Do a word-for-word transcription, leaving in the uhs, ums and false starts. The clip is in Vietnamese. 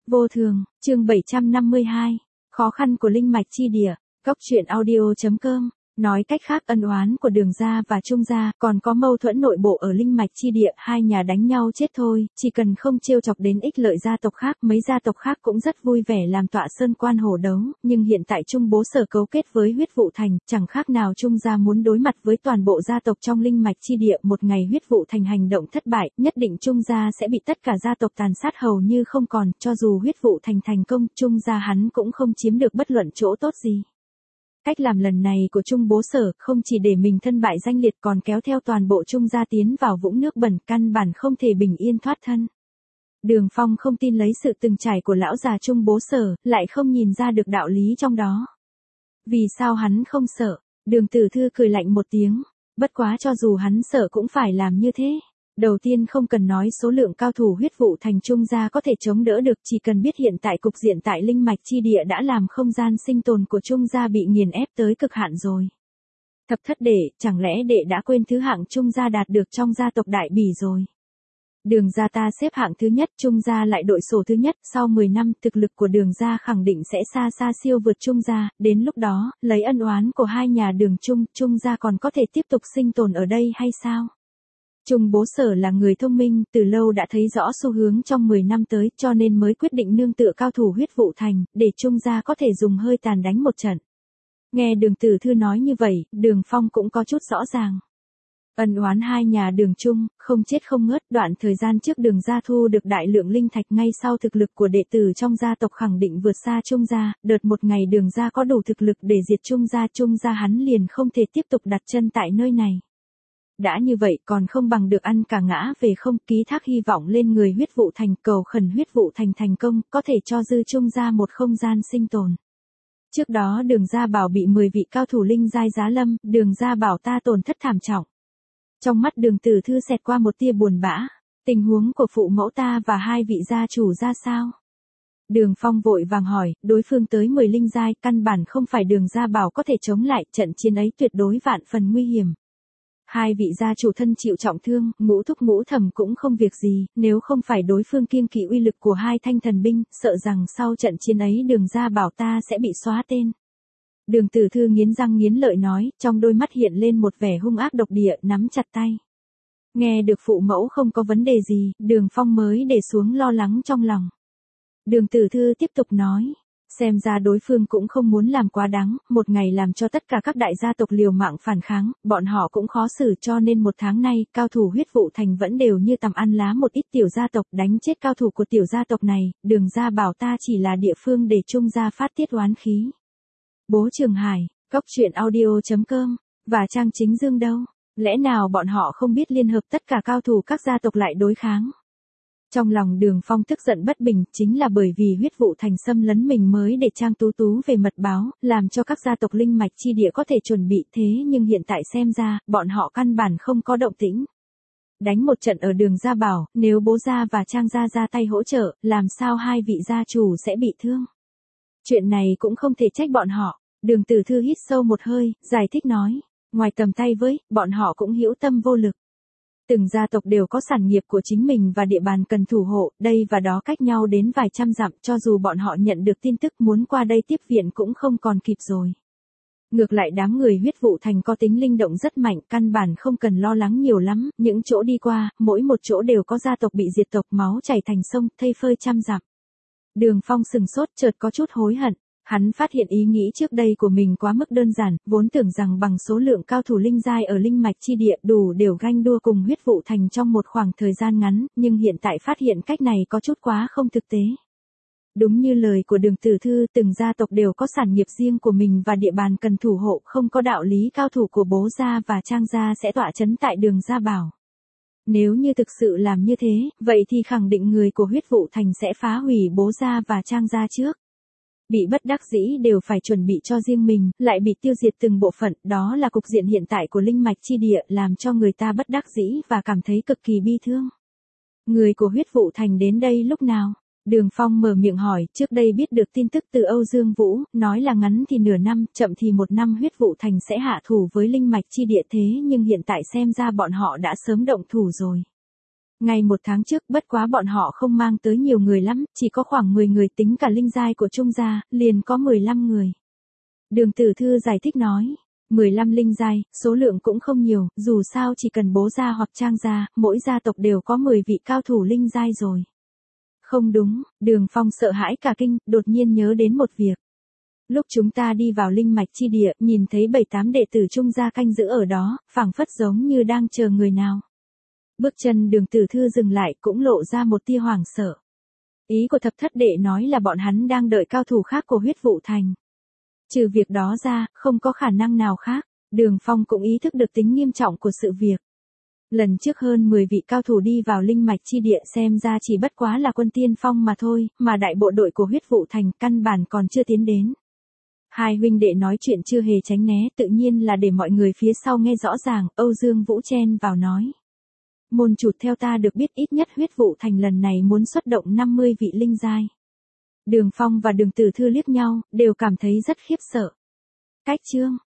Vô thường, chương bảy trăm năm mươi hai, khó khăn của linh mạch chi địa, góc truyện audio chấm com. Nói cách khác, ân oán của Đường gia và Trung gia, còn có mâu thuẫn nội bộ ở linh mạch chi địa, hai nhà đánh nhau chết thôi, chỉ cần không trêu chọc đến ích lợi gia tộc khác, mấy gia tộc khác cũng rất vui vẻ làm tọa sơn quan hổ đấu, nhưng hiện tại Trung bố sở cấu kết với Huyết Vụ Thành, chẳng khác nào Trung gia muốn đối mặt với toàn bộ gia tộc trong linh mạch chi địa, một ngày Huyết Vụ Thành hành động thất bại, nhất định Trung gia sẽ bị tất cả gia tộc tàn sát hầu như không còn, cho dù Huyết Vụ Thành thành công, Trung gia hắn cũng không chiếm được bất luận chỗ tốt gì. Cách làm lần này của Trung bố sở không chỉ để mình thân bại danh liệt còn kéo theo toàn bộ Trung gia tiến vào vũng nước bẩn, căn bản không thể bình yên thoát thân. Đường Phong không tin lấy sự từng trải của lão già Trung bố sở, lại không nhìn ra được đạo lý trong đó. Vì sao hắn không sợ? Đường Tử Thư cười lạnh một tiếng, bất quá cho dù hắn sợ cũng phải làm như thế. Đầu tiên không cần nói số lượng cao thủ Huyết Vụ Thành Trung gia có thể chống đỡ được, chỉ cần biết hiện tại cục diện tại linh mạch chi địa đã làm không gian sinh tồn của Trung gia bị nghiền ép tới cực hạn rồi. Thập thất đệ, chẳng lẽ đệ đã quên thứ hạng Trung gia đạt được trong gia tộc Đại Bỉ rồi? Đường gia ta xếp hạng thứ nhất, Trung gia lại đội sổ thứ nhất, sau mười năm thực lực của Đường gia khẳng định sẽ xa xa siêu vượt Trung gia, đến lúc đó, lấy ân oán của hai nhà Đường Trung, Trung gia còn có thể tiếp tục sinh tồn ở đây hay sao? Trung bố sở là người thông minh, từ lâu đã thấy rõ xu hướng trong mười năm tới, cho nên mới quyết định nương tựa cao thủ Huyết Vụ Thành, để Trung gia có thể dùng hơi tàn đánh một trận. Nghe Đường Tử Thư nói như vậy, Đường Phong cũng có chút rõ ràng. Ân oán hai nhà Đường Trung, không chết không ngớt, đoạn thời gian trước Đường gia thu được đại lượng linh thạch, ngay sau thực lực của đệ tử trong gia tộc khẳng định vượt xa Trung gia, đợt một ngày Đường gia có đủ thực lực để diệt Trung gia, Trung gia hắn liền không thể tiếp tục đặt chân tại nơi này. Đã như vậy còn không bằng được ăn cả ngã về không, ký thác hy vọng lên người Huyết Vụ Thành, cầu khẩn Huyết Vụ Thành thành công, có thể cho dư Trung gia một không gian sinh tồn. Trước đó Đường gia bảo bị mười vị cao thủ linh giai giá lâm, Đường gia bảo ta tổn thất thảm trọng. Trong mắt Đường Tử Thư xẹt qua một tia buồn bã, tình huống của phụ mẫu ta và hai vị gia chủ ra sao? Đường Phong vội vàng hỏi, đối phương tới mười linh giai, căn bản không phải Đường gia bảo có thể chống lại, trận chiến ấy tuyệt đối vạn phần nguy hiểm. Hai vị gia chủ thân chịu trọng thương, ngũ thúc ngũ thẩm cũng không việc gì, nếu không phải đối phương kiêng kỵ uy lực của hai thanh thần binh, sợ rằng sau trận chiến ấy Đường gia bảo ta sẽ bị xóa tên. Đường Tử Thư nghiến răng nghiến lợi nói, trong đôi mắt hiện lên một vẻ hung ác độc địa, nắm chặt tay. Nghe được phụ mẫu không có vấn đề gì, Đường Phong mới để xuống lo lắng trong lòng. Đường Tử Thư tiếp tục nói. Xem ra đối phương cũng không muốn làm quá đáng, một ngày làm cho tất cả các đại gia tộc liều mạng phản kháng, bọn họ cũng khó xử, cho nên một tháng nay, cao thủ Huyết Vụ Thành vẫn đều như tằm ăn lá một ít tiểu gia tộc, đánh chết cao thủ của tiểu gia tộc này, Đường gia bảo ta chỉ là địa phương để Trung gia phát tiết oán khí. Bố Trường Hải, góc truyện audio chấm com, và Trang Chính Dương đâu? Lẽ nào bọn họ không biết liên hợp tất cả cao thủ các gia tộc lại đối kháng? Trong lòng Đường Phong tức giận bất bình, chính là bởi vì Huyết Vụ Thành xâm lấn mình mới để Trang Tú Tú về mật báo, làm cho các gia tộc linh mạch chi địa có thể chuẩn bị, thế nhưng hiện tại xem ra, bọn họ căn bản không có động tĩnh. Đánh một trận ở Đường gia bảo, nếu bố gia và Trang gia ra tay hỗ trợ, làm sao hai vị gia chủ sẽ bị thương? Chuyện này cũng không thể trách bọn họ. Đường Tử Thư hít sâu một hơi, giải thích nói, ngoài tầm tay với, bọn họ cũng hữu tâm vô lực. Từng gia tộc đều có sản nghiệp của chính mình và địa bàn cần thủ hộ, đây và đó cách nhau đến vài trăm dặm, cho dù bọn họ nhận được tin tức muốn qua đây tiếp viện cũng không còn kịp rồi. Ngược lại đám người Huyết Vụ Thành có tính linh động rất mạnh, căn bản không cần lo lắng nhiều lắm, những chỗ đi qua, mỗi một chỗ đều có gia tộc bị diệt tộc, máu chảy thành sông, thây phơi trăm dặm. Đường Phong sừng sốt, chợt có chút hối hận. Hắn phát hiện ý nghĩ trước đây của mình quá mức đơn giản, vốn tưởng rằng bằng số lượng cao thủ linh giai ở linh mạch chi địa đủ đều ganh đua cùng Huyết Vụ Thành trong một khoảng thời gian ngắn, nhưng hiện tại phát hiện cách này có chút quá không thực tế. Đúng như lời của Đường Tử Thư, từng gia tộc đều có sản nghiệp riêng của mình và địa bàn cần thủ hộ, không có đạo lý cao thủ của bố gia và Trang gia sẽ tọa chấn tại Đường gia bảo. Nếu như thực sự làm như thế, vậy thì khẳng định người của Huyết Vụ Thành sẽ phá hủy bố gia và Trang gia trước. Bị bất đắc dĩ đều phải chuẩn bị cho riêng mình, lại bị tiêu diệt từng bộ phận, đó là cục diện hiện tại của linh mạch chi địa, làm cho người ta bất đắc dĩ và cảm thấy cực kỳ bi thương. Người của Huyết Vụ Thành đến đây lúc nào? Đường Phong mở miệng hỏi, trước đây biết được tin tức từ Âu Dương Vũ, nói là ngắn thì nửa năm, chậm thì một năm Huyết Vụ Thành sẽ hạ thủ với linh mạch chi địa, thế nhưng hiện tại xem ra bọn họ đã sớm động thủ rồi. Ngày một tháng trước, bất quá bọn họ không mang tới nhiều người lắm, chỉ có khoảng mười người tính cả linh giai của Trung gia, liền có mười lăm người. Đường Tử Thư giải thích nói, mười lăm linh giai, số lượng cũng không nhiều, dù sao chỉ cần bố gia hoặc Trang gia, mỗi gia tộc đều có mười vị cao thủ linh giai rồi. Không đúng, Đường Phong sợ hãi cả kinh, đột nhiên nhớ đến một việc. Lúc chúng ta đi vào linh mạch chi địa, nhìn thấy bảy tám đệ tử Trung gia canh giữ ở đó, phảng phất giống như đang chờ người nào. Bước chân Đường Tử Thư dừng lại, cũng lộ ra một tia hoảng sợ. Ý của thập thất đệ nói là bọn hắn đang đợi cao thủ khác của huyết vụ thành. Trừ việc đó ra, không có khả năng nào khác. Đường Phong cũng ý thức được tính nghiêm trọng của sự việc. Lần trước hơn mười vị cao thủ đi vào linh mạch chi địa xem ra chỉ bất quá là quân tiên phong mà thôi, mà đại bộ đội của huyết vụ thành căn bản còn chưa tiến đến. Hai huynh đệ nói chuyện chưa hề tránh né, tự nhiên là để mọi người phía sau nghe rõ ràng. Âu Dương Vũ chen vào nói. Môn chủ, theo ta được biết ít nhất huyết vụ thành lần này muốn xuất động năm mươi vị linh giai. Đường Phong và Đường Tử Thư liếc nhau, đều cảm thấy rất khiếp sợ. Cách chương